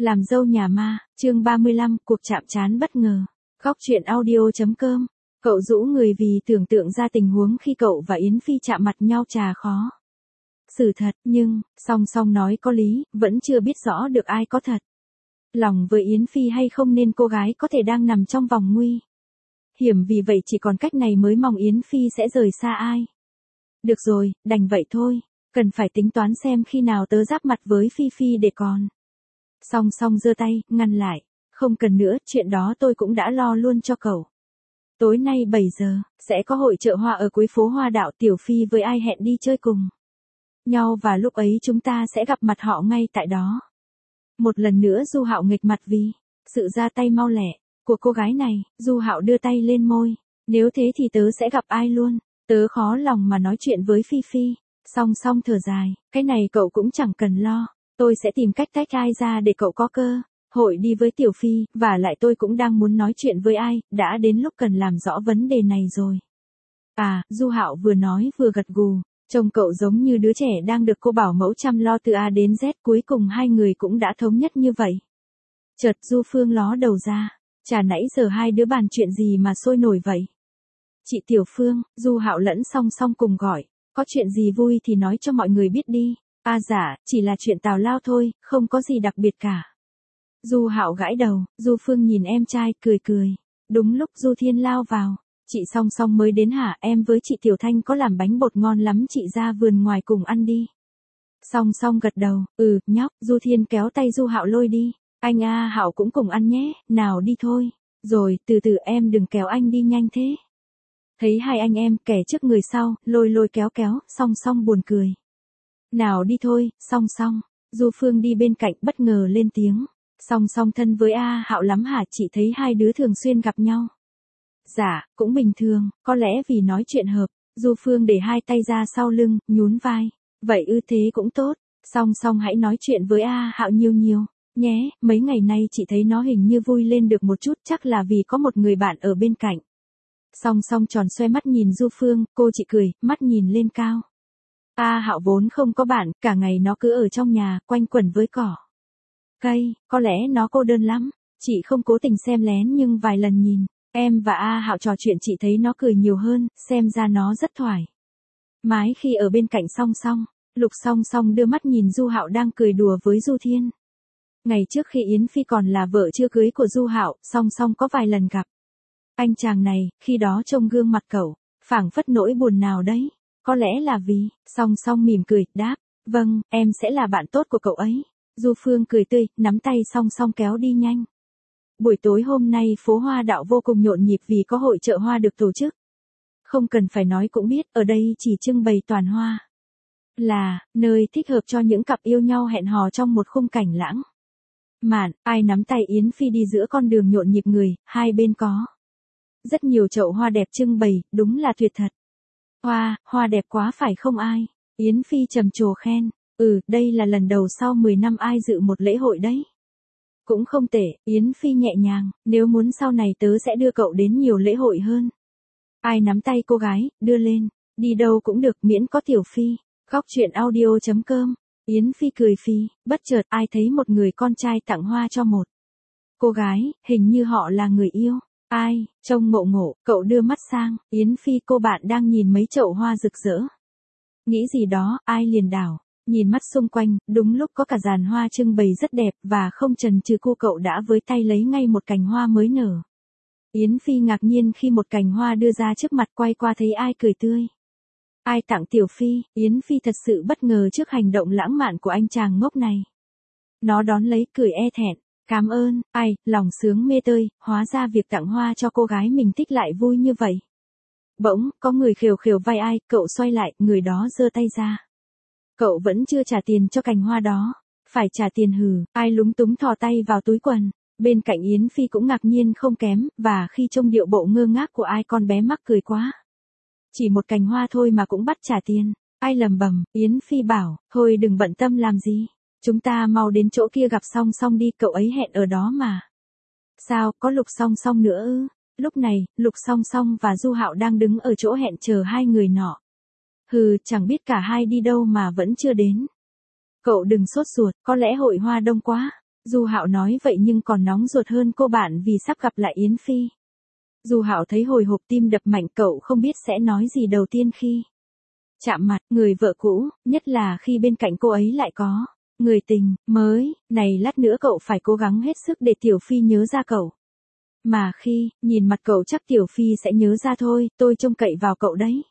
Làm dâu nhà ma, chương 35, cuộc chạm trán bất ngờ. Góc truyện audio.com. Cậu rũ người vì tưởng tượng ra tình huống khi cậu và Yến Phi chạm mặt nhau chà khó. Sự thật, nhưng, song song nói có lý, vẫn chưa biết rõ được ai có thật lòng với Yến Phi hay không nên cô gái có thể đang nằm trong vòng nguy hiểm, vì vậy chỉ còn cách này mới mong Yến Phi sẽ rời xa ai. Được rồi, đành vậy thôi, cần phải tính toán xem khi nào tớ giáp mặt với Phi Phi để còn. Song song giơ tay, ngăn lại. Không cần nữa, chuyện đó tôi cũng đã lo luôn cho cậu. Tối nay 7 giờ, sẽ có hội chợ hoa ở cuối phố Hoa Đạo, Tiểu Phi với ai hẹn đi chơi cùng nhau và lúc ấy chúng ta sẽ gặp mặt họ ngay tại đó. Một lần nữa Du Hạo nghịch mặt vì sự ra tay mau lẹ của cô gái này. Du Hạo đưa tay lên môi. Nếu thế thì tớ sẽ gặp ai luôn. Tớ khó lòng mà nói chuyện với Phi Phi. Song song thở dài, cái này cậu cũng chẳng cần lo. Tôi sẽ tìm cách tách ai ra để cậu có cơ hội đi với Tiểu Phi, và lại tôi cũng đang muốn nói chuyện với ai, đã đến lúc cần làm rõ vấn đề này rồi. À, Du Hạo vừa nói vừa gật gù, trông cậu giống như đứa trẻ đang được cô bảo mẫu chăm lo từ A đến Z, cuối cùng hai người cũng đã thống nhất như vậy. Chợt Du Phương ló đầu ra, chả nãy giờ hai đứa bàn chuyện gì mà sôi nổi vậy? Chị Tiểu Phương, Du Hạo lẫn song song cùng gọi, có chuyện gì vui thì nói cho mọi người biết đi. À dạ, chỉ là chuyện tào lao thôi, không có gì đặc biệt cả. Du Hạo gãi đầu, Du Phương nhìn em trai, cười cười. Đúng lúc Du Thiên lao vào. Chị song song mới đến hả? Em với chị Tiểu Thanh có làm bánh bột ngon lắm, chị ra vườn ngoài cùng ăn đi. Song song gật đầu, nhóc. Du Thiên kéo tay Du Hạo lôi đi. Anh A Hạo cũng cùng ăn nhé, nào đi thôi. Rồi, từ từ em đừng kéo anh đi nhanh thế. Thấy hai anh em, kẻ trước người sau, lôi lôi kéo kéo, song song buồn cười. Nào đi thôi, song song. Du Phương đi bên cạnh bất ngờ lên tiếng. Song song thân với A Hạo lắm hả? Chị thấy hai đứa thường xuyên gặp nhau. Dạ, cũng bình thường, có lẽ vì nói chuyện hợp. Du Phương để hai tay ra sau lưng, nhún vai. Vậy thế cũng tốt. Song song hãy nói chuyện với A Hạo nhiều nhiều nhé, mấy ngày nay chị thấy nó hình như vui lên được một chút, chắc là vì có một người bạn ở bên cạnh. Song song tròn xoe mắt nhìn Du Phương, cô chị cười, mắt nhìn lên cao. A Hạo vốn không có bạn, cả ngày nó cứ ở trong nhà, quanh quẩn với cỏ cây, có lẽ nó cô đơn lắm. Chị không cố tình xem lén nhưng vài lần nhìn em và A Hạo trò chuyện chị thấy nó cười nhiều hơn, xem ra nó rất thoải mái khi ở bên cạnh song song. Lục song song đưa mắt nhìn Du Hạo đang cười đùa với Du Thiên. Ngày trước khi Yến Phi còn là vợ chưa cưới của Du Hạo, song song có vài lần gặp anh chàng này, khi đó trông gương mặt cậu phảng phất nỗi buồn nào đấy. Có lẽ là vì, song song mỉm cười, đáp, vâng, em sẽ là bạn tốt của cậu ấy. Du Phương cười tươi, nắm tay song song kéo đi nhanh. Buổi tối hôm nay phố Hoa Đạo vô cùng nhộn nhịp vì có hội chợ hoa được tổ chức. Không cần phải nói cũng biết, ở đây chỉ trưng bày toàn hoa. Là, nơi thích hợp cho những cặp yêu nhau hẹn hò trong một khung cảnh lãng mạn. Ai nắm tay Yến Phi đi giữa con đường nhộn nhịp người, hai bên có rất nhiều chậu hoa đẹp trưng bày, đúng là tuyệt thật. Hoa đẹp quá phải không ai? Yến Phi trầm trồ khen. Đây là lần đầu sau 10 năm ai dự một lễ hội đấy. Cũng không tệ, Yến Phi nhẹ nhàng, nếu muốn sau này tớ sẽ đưa cậu đến nhiều lễ hội hơn. Ai nắm tay cô gái, đưa lên, đi đâu cũng được miễn có Tiểu Phi. Góc truyện audio.com. Yến Phi cười phì, bất chợt ai thấy một người con trai tặng hoa cho một cô gái, hình như họ là người yêu. Ai, trông ngộ ngộ, cậu đưa mắt sang, Yến Phi cô bạn đang nhìn mấy chậu hoa rực rỡ. Nghĩ gì đó, ai liền đảo, nhìn mắt xung quanh, đúng lúc có cả dàn hoa trưng bày rất đẹp và không chần chừ cô cậu đã với tay lấy ngay một cành hoa mới nở. Yến Phi ngạc nhiên khi một cành hoa đưa ra trước mặt, quay qua thấy ai cười tươi. Ai tặng Tiểu Phi? Yến Phi thật sự bất ngờ trước hành động lãng mạn của anh chàng ngốc này. Nó đón lấy cười e thẹn. Cảm ơn, ai, lòng sướng mê tơi, hóa ra việc tặng hoa cho cô gái mình thích lại vui như vậy. Bỗng, có người khều khều vai ai, cậu xoay lại, người đó giơ tay ra. Cậu vẫn chưa trả tiền cho cành hoa đó. Phải trả tiền hừ, ai lúng túng thò tay vào túi quần. Bên cạnh Yến Phi cũng ngạc nhiên không kém, và khi trông điệu bộ ngơ ngác của ai con bé mắc cười quá. Chỉ một cành hoa thôi mà cũng bắt trả tiền. Ai lầm bầm, Yến Phi bảo, thôi đừng bận tâm làm gì. Chúng ta mau đến chỗ kia gặp song song đi, cậu ấy hẹn ở đó mà. Sao, có Lục song song nữa ư? Lúc này, Lục song song và Du Hạo đang đứng ở chỗ hẹn chờ hai người nọ. Chẳng biết cả hai đi đâu mà vẫn chưa đến. Cậu đừng sốt ruột, có lẽ hội hoa đông quá. Du Hạo nói vậy nhưng còn nóng ruột hơn cô bạn vì sắp gặp lại Yến Phi. Du Hạo thấy hồi hộp tim đập mạnh, cậu không biết sẽ nói gì đầu tiên khi chạm mặt người vợ cũ, nhất là khi bên cạnh cô ấy lại có người tình mới, này lát nữa cậu phải cố gắng hết sức để Tiểu Phi nhớ ra cậu. Mà khi nhìn mặt cậu chắc Tiểu Phi sẽ nhớ ra thôi, tôi trông cậy vào cậu đấy.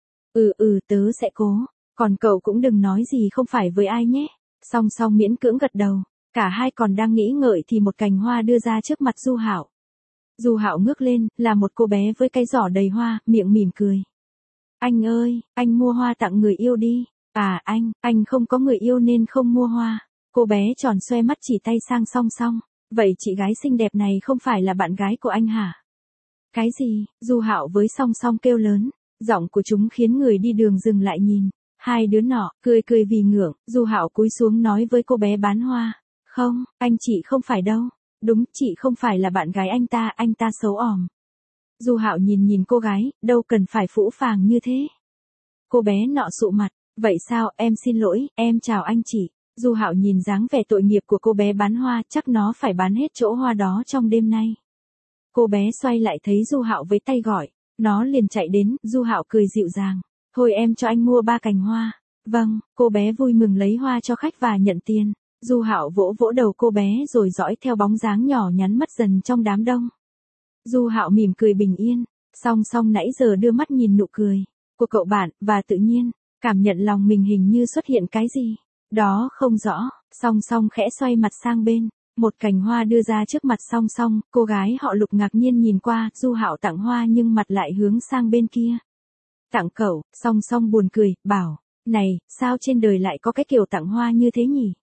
Tớ sẽ cố, còn cậu cũng đừng nói gì không phải với ai nhé. Song Song miễn cưỡng gật đầu, cả hai còn đang nghĩ ngợi thì một cành hoa đưa ra trước mặt Du Hạo. Du Hạo ngước lên, là một cô bé với cái giỏ đầy hoa, miệng mỉm cười. Anh ơi, anh mua hoa tặng người yêu đi. À anh không có người yêu nên không mua hoa. Cô bé tròn xoe mắt chỉ tay sang Song Song. Vậy chị gái xinh đẹp này không phải là bạn gái của anh hả? Cái gì? Du Hạo với Song Song kêu lớn. Giọng của chúng khiến người đi đường dừng lại nhìn. Hai đứa nọ, cười vì ngượng, Du Hạo cúi xuống nói với cô bé bán hoa. Không, anh chị không phải đâu. Đúng, chị không phải là bạn gái anh ta xấu òm. Du Hạo nhìn cô gái, đâu cần phải phũ phàng như thế. Cô bé nọ sụ mặt, vậy sao, em xin lỗi, em chào anh chị. Du Hạo nhìn dáng vẻ tội nghiệp của cô bé bán hoa, chắc nó phải bán hết chỗ hoa đó trong đêm nay. Cô bé xoay lại thấy Du Hạo với tay gọi, nó liền chạy đến, Du Hạo cười dịu dàng, thôi em cho anh mua 3 cành hoa. Vâng, cô bé vui mừng lấy hoa cho khách và nhận tiền. Du Hạo vỗ đầu cô bé rồi dõi theo bóng dáng nhỏ nhắn mất dần trong đám đông. Du Hạo mỉm cười bình yên, Song Song nãy giờ đưa mắt nhìn nụ cười của cậu bạn, và tự nhiên, cảm nhận lòng mình hình như xuất hiện cái gì đó không rõ. Song Song khẽ xoay mặt sang bên, một cành hoa đưa ra trước mặt Song Song, cô gái họ Lục ngạc nhiên nhìn qua, Du Hạo tặng hoa nhưng mặt lại hướng sang bên kia. Tặng cậu, Song Song buồn cười, bảo, này, sao trên đời lại có cái kiểu tặng hoa như thế nhỉ?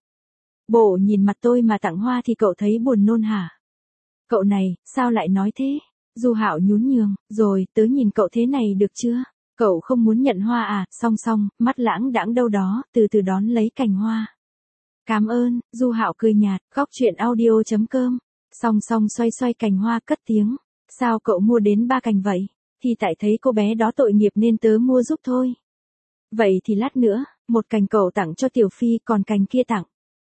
Bộ nhìn mặt tôi mà tặng hoa thì cậu thấy buồn nôn hả? Cậu này, sao lại nói thế? Du Hạo nhún nhường, rồi, tớ nhìn cậu thế này được chưa? Cậu không muốn nhận hoa à? Song Song, mắt lãng đãng đâu đó, từ từ đón lấy cành hoa. Cảm ơn, Du Hạo cười nhạt, góc chuyện audio.com. Song Song xoay cành hoa cất tiếng. Sao cậu mua đến 3 cành vậy? Thì tại thấy cô bé đó tội nghiệp nên tớ mua giúp thôi. Vậy thì lát nữa, một cành cậu tặng cho Tiểu Phi, còn cành kia tặng.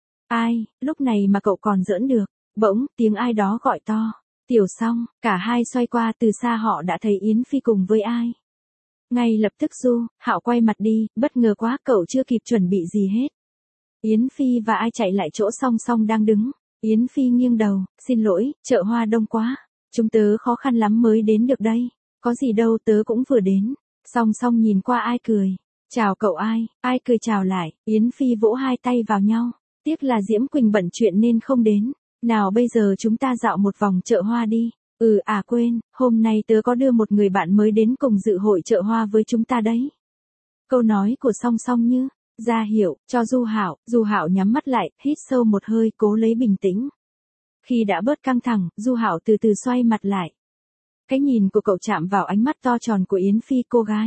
Ai, lúc này mà cậu còn giỡn được. Bỗng, tiếng ai đó gọi to. Tiểu Song, cả hai xoay qua, từ xa họ đã thấy Yến Phi cùng với ai. Ngay lập tức Du Hạo quay mặt đi, bất ngờ quá, cậu chưa kịp chuẩn bị gì hết. Yến Phi và ai chạy lại chỗ Song Song đang đứng. Yến Phi nghiêng đầu, xin lỗi, chợ hoa đông quá. Chúng tớ khó khăn lắm mới đến được đây. Có gì đâu, tớ cũng vừa đến. Song Song nhìn qua ai cười. Chào cậu ai cười chào lại. Yến Phi vỗ hai tay vào nhau. Tiếc là Diễm Quỳnh bận chuyện nên không đến. Nào bây giờ chúng ta dạo một vòng chợ hoa đi. Quên, hôm nay tớ có đưa một người bạn mới đến cùng dự hội chợ hoa với chúng ta đấy. Câu nói của Song Song như ra hiệu cho Du Hạo nhắm mắt lại, hít sâu một hơi, cố lấy bình tĩnh. Khi đã bớt căng thẳng, Du Hạo từ từ xoay mặt lại. Cái nhìn của cậu chạm vào ánh mắt to tròn của Yến Phi, cô gái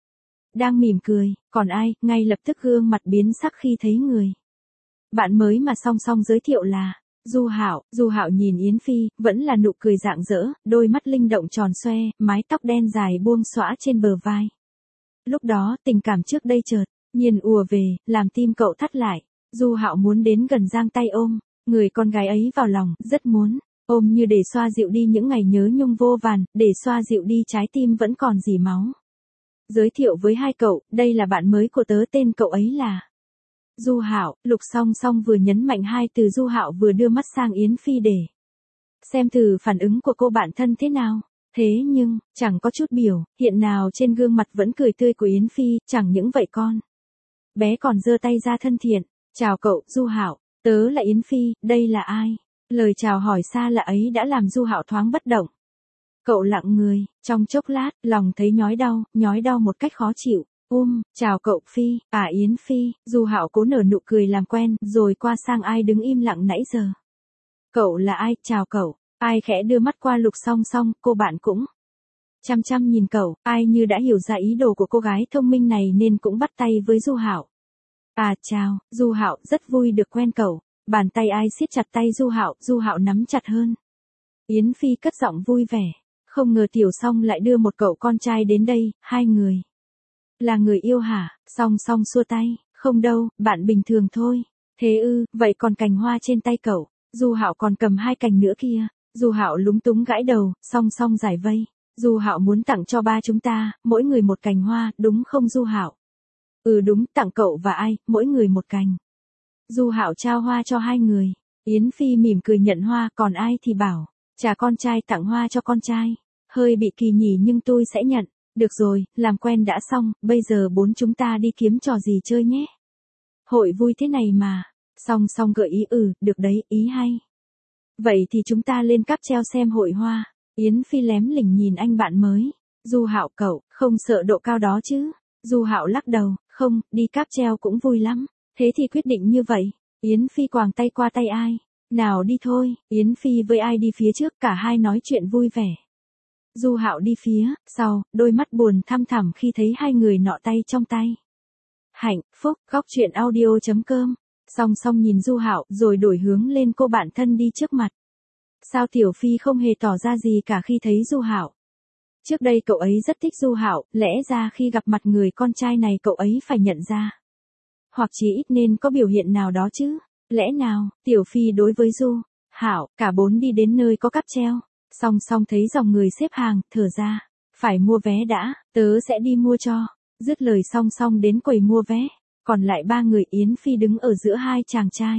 đang mỉm cười, còn ai, ngay lập tức gương mặt biến sắc khi thấy người bạn mới mà Song Song giới thiệu là Du Hạo nhìn Yến Phi, vẫn là nụ cười rạng rỡ, đôi mắt linh động tròn xoe, mái tóc đen dài buông xõa trên bờ vai. Lúc đó, tình cảm trước đây chợt nhiên ùa về, làm tim cậu thắt lại. Du Hạo muốn đến gần giang tay ôm người con gái ấy vào lòng, rất muốn ôm như để xoa dịu đi những ngày nhớ nhung vô vàn, để xoa dịu đi trái tim vẫn còn rỉ máu. Giới thiệu với hai cậu, đây là bạn mới của tớ, tên cậu ấy là Du Hạo. Lục Song Song vừa nhấn mạnh hai từ Du Hạo vừa đưa mắt sang Yến Phi để xem thử phản ứng của cô bạn thân thế nào. Thế nhưng, chẳng có chút biểu hiện nào trên gương mặt vẫn cười tươi của Yến Phi, chẳng những vậy con bé còn giơ tay ra thân thiện. Chào cậu, Du Hạo, tớ là Yến Phi, đây là ai? Lời chào hỏi xa lạ ấy đã làm Du Hạo thoáng bất động. Cậu lặng người, trong chốc lát, lòng thấy nhói đau một cách khó chịu. Chào cậu Phi, Yến Phi. Du Hạo cố nở nụ cười làm quen, rồi qua sang ai đứng im lặng nãy giờ. Cậu là ai, chào cậu. Ai khẽ đưa mắt qua Lục Song Song, cô bạn cũng chăm nhìn cậu, ai như đã hiểu ra ý đồ của cô gái thông minh này nên cũng bắt tay với Du Hạo. Chào, Du Hạo, rất vui được quen cậu. Bàn tay ai siết chặt tay Du Hạo nắm chặt hơn. Yến Phi cất giọng vui vẻ, không ngờ Tiểu Song lại đưa một cậu con trai đến đây, hai người là người yêu hả? Song Song xua tay, không đâu, bạn bình thường thôi. Thế vậy còn cành hoa trên tay cậu? Du Hạo còn cầm 2 cành nữa kia. Du Hạo lúng túng gãi đầu, song song giải vây. Du Hạo muốn tặng cho ba chúng ta, mỗi người 1 cành hoa, đúng không Du Hạo? Ừ đúng, tặng cậu và ai, mỗi người 1 cành. Du Hạo trao hoa cho 2 người. Yến Phi mỉm cười nhận hoa, còn ai thì bảo, chà con trai tặng hoa cho con trai. Hơi bị kỳ nhỉ nhưng tôi sẽ nhận. Được rồi, làm quen đã xong, bây giờ 4 chúng ta đi kiếm trò gì chơi nhé. Hội vui thế này mà. Song song gợi ý được đấy, ý hay. Vậy thì chúng ta lên cáp treo xem hội hoa. Yến Phi lém lỉnh nhìn anh bạn mới. Du Hạo cậu, không sợ độ cao đó chứ? Du Hạo lắc đầu, không, đi cáp treo cũng vui lắm. Thế thì quyết định như vậy. Yến Phi quàng tay qua tay ai. Nào đi thôi, Yến Phi với ai đi phía trước, cả hai nói chuyện vui vẻ. Du Hạo đi phía sau, đôi mắt buồn thăm thẳm khi thấy 2 người nọ tay trong tay. Hạnh phúc, góc truyện audio.com. Song song nhìn Du Hạo rồi đổi hướng lên cô bạn thân đi trước mặt. Sao Tiểu Phi không hề tỏ ra gì cả khi thấy Du Hạo? Trước đây cậu ấy rất thích Du Hạo, lẽ ra khi gặp mặt người con trai này cậu ấy phải nhận ra. Hoặc chí ít nên có biểu hiện nào đó chứ. Lẽ nào, Tiểu Phi đối với Du Hạo, cả 4 đi đến nơi có cáp treo. Song song thấy dòng người xếp hàng, thở ra. Phải mua vé đã, tớ sẽ đi mua cho. Dứt lời song song đến quầy mua vé. Còn lại 3 người Yến Phi đứng ở giữa 2 chàng trai.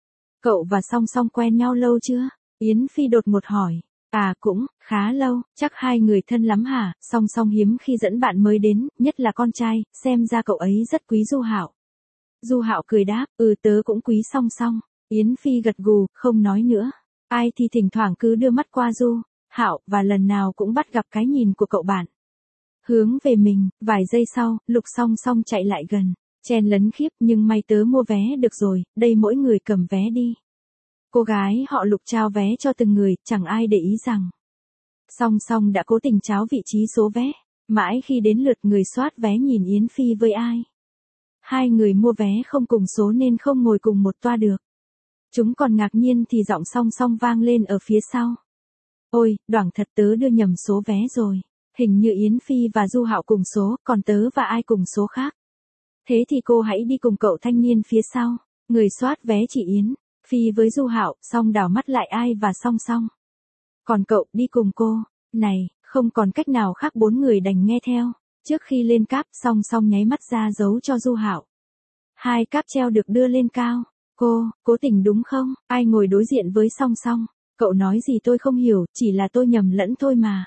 Cậu và song song quen nhau lâu chưa? Yến Phi đột ngột hỏi. À cũng, khá lâu, chắc 2 người thân lắm hả? Song song hiếm khi dẫn bạn mới đến, nhất là con trai, xem ra cậu ấy rất quý Du Hạo. Du Hạo cười đáp, tớ cũng quý song song. Yến Phi gật gù, không nói nữa. Ai thì thỉnh thoảng cứ đưa mắt qua Du Hạo, và lần nào cũng bắt gặp cái nhìn của cậu bạn. Hướng về mình, vài giây sau, Lục song song chạy lại gần. Chen lấn khiếp, nhưng may tớ mua vé được rồi, đây mỗi người cầm vé đi. Cô gái họ Lục trao vé cho từng người, chẳng ai để ý rằng song song đã cố tình tráo vị trí số vé. Mãi khi đến lượt người soát vé nhìn Yến Phi với ai. 2 người mua vé không cùng số nên không ngồi cùng một toa được. Chúng còn ngạc nhiên thì giọng song song vang lên ở phía sau. Ôi, đoảng thật tớ đưa nhầm số vé rồi. Hình như Yến Phi và Du Hạo cùng số, còn tớ và ai cùng số khác. Thế thì cô hãy đi cùng cậu thanh niên phía sau. Người soát vé chỉ Yến Phi với Du Hạo, xong đảo mắt lại ai và song song. Còn cậu đi cùng cô. Này, không còn cách nào khác 4 người đành nghe theo. Trước khi lên cáp, song song nháy mắt ra dấu cho Du Hạo. 2 cáp treo được đưa lên cao. Cô, cố tình đúng không? Ai ngồi đối diện với song song? Cậu nói gì tôi không hiểu, chỉ là tôi nhầm lẫn thôi mà.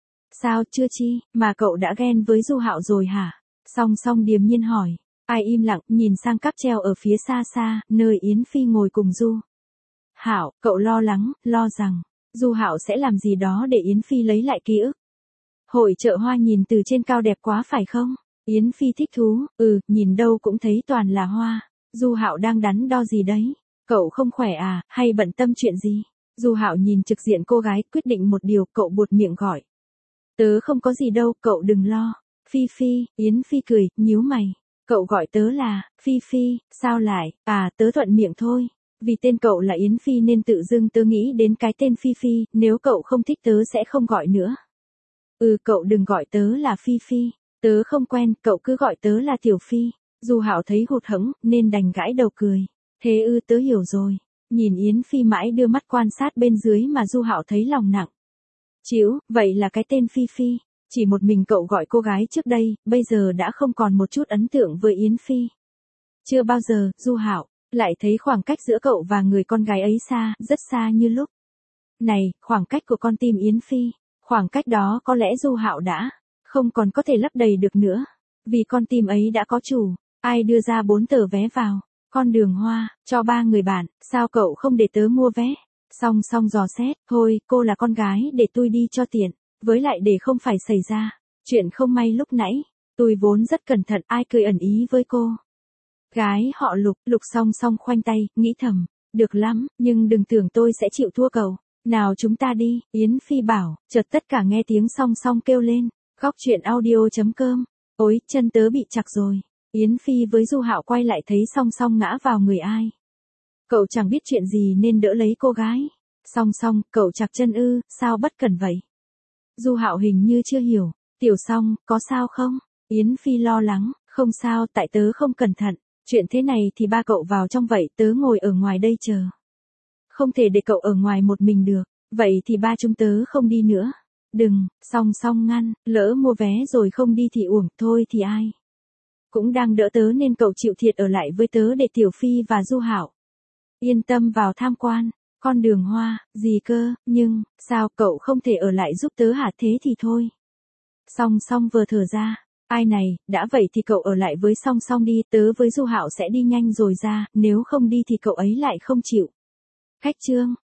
Sao chưa chi, mà cậu đã ghen với Du Hạo rồi hả? Song song điềm nhiên hỏi. Ai im lặng, nhìn sang cáp treo ở phía xa xa, nơi Yến Phi ngồi cùng Du Hạo, cậu lo lắng, lo rằng Du Hạo sẽ làm gì đó để Yến Phi lấy lại ký ức. Hội chợ hoa nhìn từ trên cao đẹp quá phải không? Yến Phi thích thú, nhìn đâu cũng thấy toàn là hoa. Du Hạo đang đắn đo gì đấy? Cậu không khỏe à, hay bận tâm chuyện gì? Du Hạo nhìn trực diện cô gái, quyết định một điều, cậu buột miệng gọi. Tớ không có gì đâu, cậu đừng lo. Phi Phi, Yến Phi cười, nhíu mày. Cậu gọi tớ là Phi Phi, sao lại? À, tớ thuận miệng thôi. Vì tên cậu là Yến Phi nên tự dưng tớ nghĩ đến cái tên Phi Phi, nếu cậu không thích tớ sẽ không gọi nữa. Cậu đừng gọi tớ là Phi Phi, tớ không quen, cậu cứ gọi tớ là Tiểu Phi. Du Hạo thấy hụt hẫng nên đành gãi đầu cười. Thế tớ hiểu rồi. Nhìn Yến Phi mãi đưa mắt quan sát bên dưới mà Du Hạo thấy lòng nặng. Chịu, vậy là cái tên Phi Phi. Chỉ một mình cậu gọi cô gái trước đây, bây giờ đã không còn một chút ấn tượng với Yến Phi. Chưa bao giờ, Du Hạo lại thấy khoảng cách giữa cậu và người con gái ấy xa, rất xa như lúc này, khoảng cách của con tim Yến Phi. Khoảng cách đó có lẽ Du Hạo đã không còn có thể lấp đầy được nữa. Vì con tim ấy đã có chủ. Ai đưa ra 4 tờ vé vào con đường hoa, cho 3 người bạn, sao cậu không để tớ mua vé? Song song dò xét, thôi, cô là con gái để tôi đi cho tiện. Với lại để không phải xảy ra chuyện không may lúc nãy, tôi vốn rất cẩn thận, ai cười ẩn ý với cô. Gái họ Lục, Lục song song khoanh tay, nghĩ thầm, được lắm, nhưng đừng tưởng tôi sẽ chịu thua cậu. Nào chúng ta đi, Yến Phi bảo, chợt tất cả nghe tiếng song song kêu lên. Góc truyện audio.com. Ôi, chân tớ bị chặt rồi. Yến Phi với Du Hạo quay lại thấy song song ngã vào người ai. Cậu chẳng biết chuyện gì nên đỡ lấy cô gái. Song song, cậu chặt chân sao bất cẩn vậy? Du Hạo hình như chưa hiểu. Tiểu Song, có sao không? Yến Phi lo lắng, không sao, tại tớ không cẩn thận. Chuyện thế này thì ba cậu vào trong vậy, tớ ngồi ở ngoài đây chờ. không thể để cậu ở ngoài một mình được. Vậy thì ba chúng tớ không đi nữa. Đừng, Song Song ngăn, lỡ mua vé rồi không đi thì uổng, thôi thì ai cũng đang đỡ tớ nên cậu chịu thiệt ở lại với tớ để Tiểu Phi và Du Hạo yên tâm vào tham quan con đường hoa, gì cơ, nhưng, sao, cậu không thể ở lại giúp tớ hả? Thế thì thôi. Song Song vừa thở ra, ai này, đã vậy thì cậu ở lại với Song Song đi, tớ với Du Hạo sẽ đi nhanh rồi ra, nếu không đi thì cậu ấy lại không chịu. Khách trương,